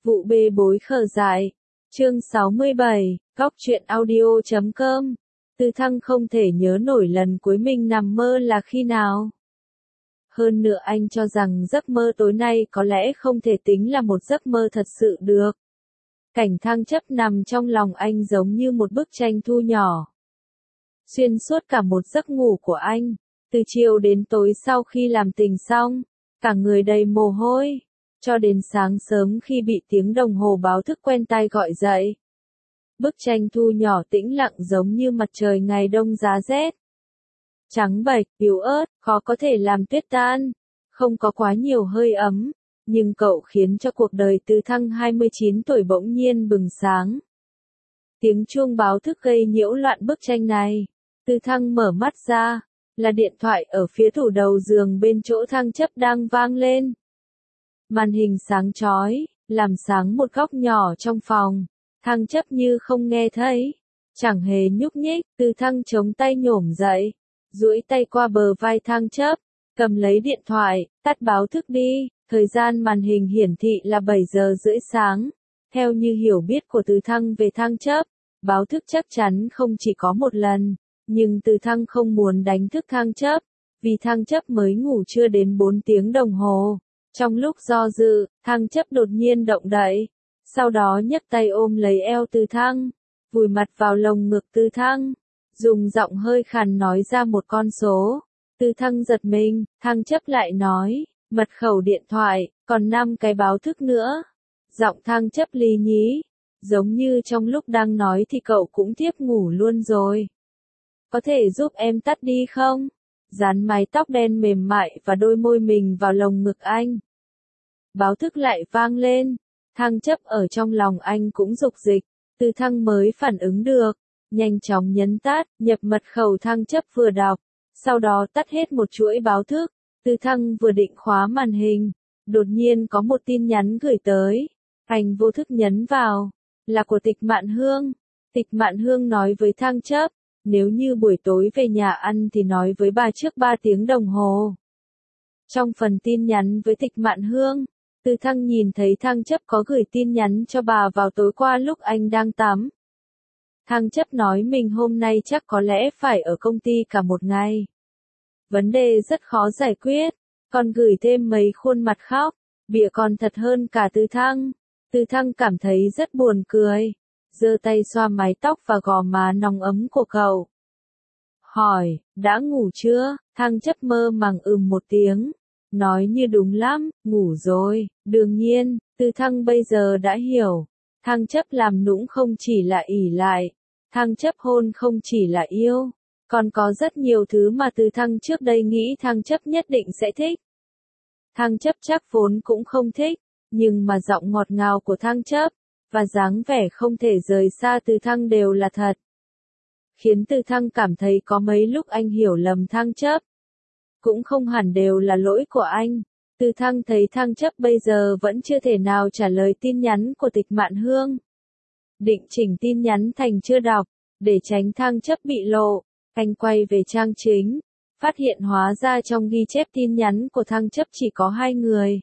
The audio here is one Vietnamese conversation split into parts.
Vụ bê bối khờ dại. Chương 67, Góc truyện audio.com. Từ Thăng không thể nhớ nổi lần cuối mình nằm mơ là khi nào. Hơn nữa anh cho rằng giấc mơ tối nay có lẽ không thể tính là một giấc mơ thật sự được. Cảnh Thăng Chấp nằm trong lòng anh giống như một bức tranh thu nhỏ. Xuyên suốt cả một giấc ngủ của anh, từ chiều đến tối sau khi làm tình xong, cả người đầy mồ hôi, cho đến sáng sớm khi bị tiếng đồng hồ báo thức quen tai gọi dậy. Bức tranh thu nhỏ tĩnh lặng giống như mặt trời ngày đông giá rét. Trắng bệch, yếu ớt, khó có thể làm tuyết tan, không có quá nhiều hơi ấm, nhưng cậu khiến cho cuộc đời Từ Thăng 29 tuổi bỗng nhiên bừng sáng. Tiếng chuông báo thức gây nhiễu loạn bức tranh này. Từ Thăng mở mắt ra, là điện thoại ở phía tủ đầu giường bên chỗ Thăng Chấp đang vang lên. Màn hình sáng chói, làm sáng một góc nhỏ trong phòng. Thăng Chấp như không nghe thấy, chẳng hề nhúc nhích. Từ Thăng chống tay nhổm dậy, duỗi tay qua bờ vai Thăng Chấp, cầm lấy điện thoại, tắt báo thức đi. Thời gian màn hình hiển thị là 7 giờ rưỡi sáng. Theo như hiểu biết của Từ Thăng về Thăng Chấp, báo thức chắc chắn không chỉ có một lần, nhưng Từ Thăng không muốn đánh thức Thăng Chấp, vì Thăng Chấp mới ngủ chưa đến 4 tiếng đồng hồ. Trong lúc do dự, Thăng Chấp đột nhiên động đậy, sau đó nhấc tay ôm lấy eo Từ Thăng, vùi mặt vào lồng ngực Từ Thăng, dùng giọng hơi khàn nói ra một con số. Từ Thăng giật mình, Thăng Chấp lại nói, mật khẩu điện thoại, còn 5 cái báo thức nữa. Giọng Thăng Chấp lý nhí, giống như trong lúc đang nói thì cậu cũng tiếp ngủ luôn rồi. Có thể giúp em tắt đi không? Dán mái tóc đen mềm mại và đôi môi mình vào lồng ngực anh. Báo thức lại vang lên, Thăng Chấp ở trong lòng anh cũng rục dịch. Từ Thăng mới phản ứng được, nhanh chóng nhấn tắt, nhập mật khẩu Thăng Chấp vừa đọc, sau đó tắt hết một chuỗi báo thức. Từ Thăng vừa định khóa màn hình, đột nhiên có một tin nhắn gửi tới. Anh vô thức nhấn vào, là của Tịch Mạn Hương. Tịch Mạn Hương nói với Thăng Chấp, nếu như buổi tối về nhà ăn thì nói với bà trước 3 tiếng đồng hồ. Trong phần tin nhắn với Tịch Mạn Hương, Từ Thăng nhìn thấy Thăng Chấp có gửi tin nhắn cho bà vào tối qua lúc anh đang tắm. Thăng Chấp nói mình hôm nay chắc có lẽ phải ở công ty cả một ngày. Vấn đề rất khó giải quyết, còn gửi thêm mấy khuôn mặt khóc, bịa còn thật hơn cả Từ Thăng. Từ Thăng cảm thấy rất buồn cười, giơ tay xoa mái tóc và gò má nóng ấm của cậu. Hỏi, đã ngủ chưa? Thăng Chấp mơ màng một tiếng, nói như đúng lắm, ngủ rồi. Đương nhiên, Từ Thăng bây giờ đã hiểu, Thăng Chấp làm nũng không chỉ là ỷ lại, Thăng Chấp hôn không chỉ là yêu, còn có rất nhiều thứ mà Từ Thăng trước đây nghĩ Thăng Chấp nhất định sẽ thích. Thăng Chấp chắc vốn cũng không thích, nhưng mà giọng ngọt ngào của Thăng Chấp, và dáng vẻ không thể rời xa Từ Thăng đều là thật. Khiến Từ Thăng cảm thấy có mấy lúc anh hiểu lầm Thăng Chấp. Cũng không hẳn đều là lỗi của anh. Từ Thăng thấy Thăng Chấp bây giờ vẫn chưa thể nào trả lời tin nhắn của Tịch Mạn Hương. Định chỉnh tin nhắn thành chưa đọc, để tránh Thăng Chấp bị lộ. Anh quay về trang chính, phát hiện hóa ra trong ghi chép tin nhắn của Thăng Chấp chỉ có 2 người.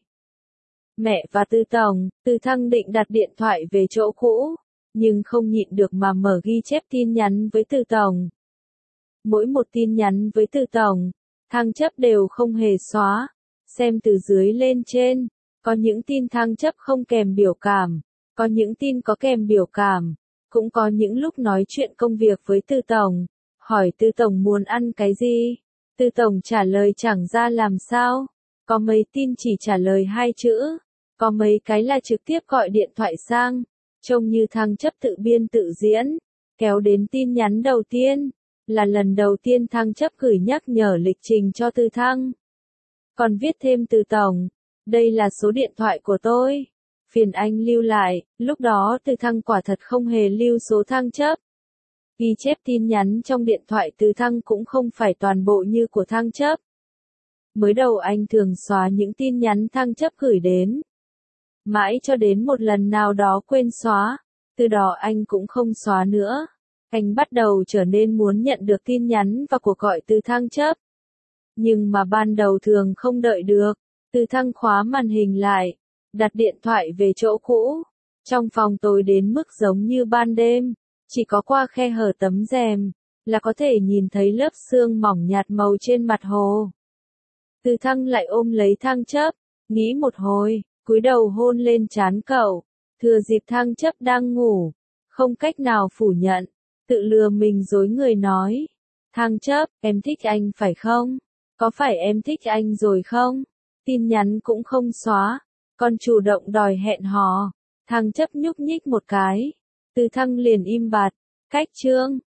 Mẹ và Từ Tổng. Từ Thăng định đặt điện thoại về chỗ cũ, nhưng không nhịn được mà mở ghi chép tin nhắn với Từ Tổng. Mỗi một tin nhắn với Từ Tổng, Thăng Chấp đều không hề xóa, xem từ dưới lên trên, có những tin Thăng Chấp không kèm biểu cảm, có những tin có kèm biểu cảm, cũng có những lúc nói chuyện công việc với Từ Tổng, hỏi Từ Tổng muốn ăn cái gì, Từ Tổng trả lời chẳng ra làm sao, có mấy tin chỉ trả lời 2 chữ, có mấy cái là trực tiếp gọi điện thoại sang, trông như Thăng Chấp tự biên tự diễn, kéo đến tin nhắn đầu tiên, là lần đầu tiên Thăng Chấp gửi nhắc nhở lịch trình cho Từ Thăng. Còn viết thêm Từ Tổng, đây là số điện thoại của tôi, phiền anh lưu lại. Lúc đó Từ Thăng quả thật không hề lưu số Thăng Chấp. Ghi chép tin nhắn trong điện thoại Từ Thăng cũng không phải toàn bộ như của Thăng Chấp. Mới đầu anh thường xóa những tin nhắn Thăng Chấp gửi đến. Mãi cho đến một lần nào đó quên xóa, từ đó anh cũng không xóa nữa. Anh bắt đầu trở nên muốn nhận được tin nhắn và cuộc gọi từ Thăng Chấp. Nhưng mà ban đầu thường không đợi được, Từ Thăng khóa màn hình lại, đặt điện thoại về chỗ cũ. Trong phòng tối đến mức giống như ban đêm, chỉ có qua khe hở tấm rèm, là có thể nhìn thấy lớp sương mỏng nhạt màu trên mặt hồ. Từ Thăng lại ôm lấy Thăng Chấp, nghĩ một hồi, cúi đầu hôn lên trán cậu, thừa dịp Thăng Chấp đang ngủ, không cách nào phủ nhận, tự lừa mình dối người nói. Thăng Chấp, em thích anh phải không? Có phải em thích anh rồi không? Tin nhắn cũng không xóa, còn chủ động đòi hẹn hò. Thăng Chấp nhúc nhích một cái, Từ Thăng liền im bặt, cách chương.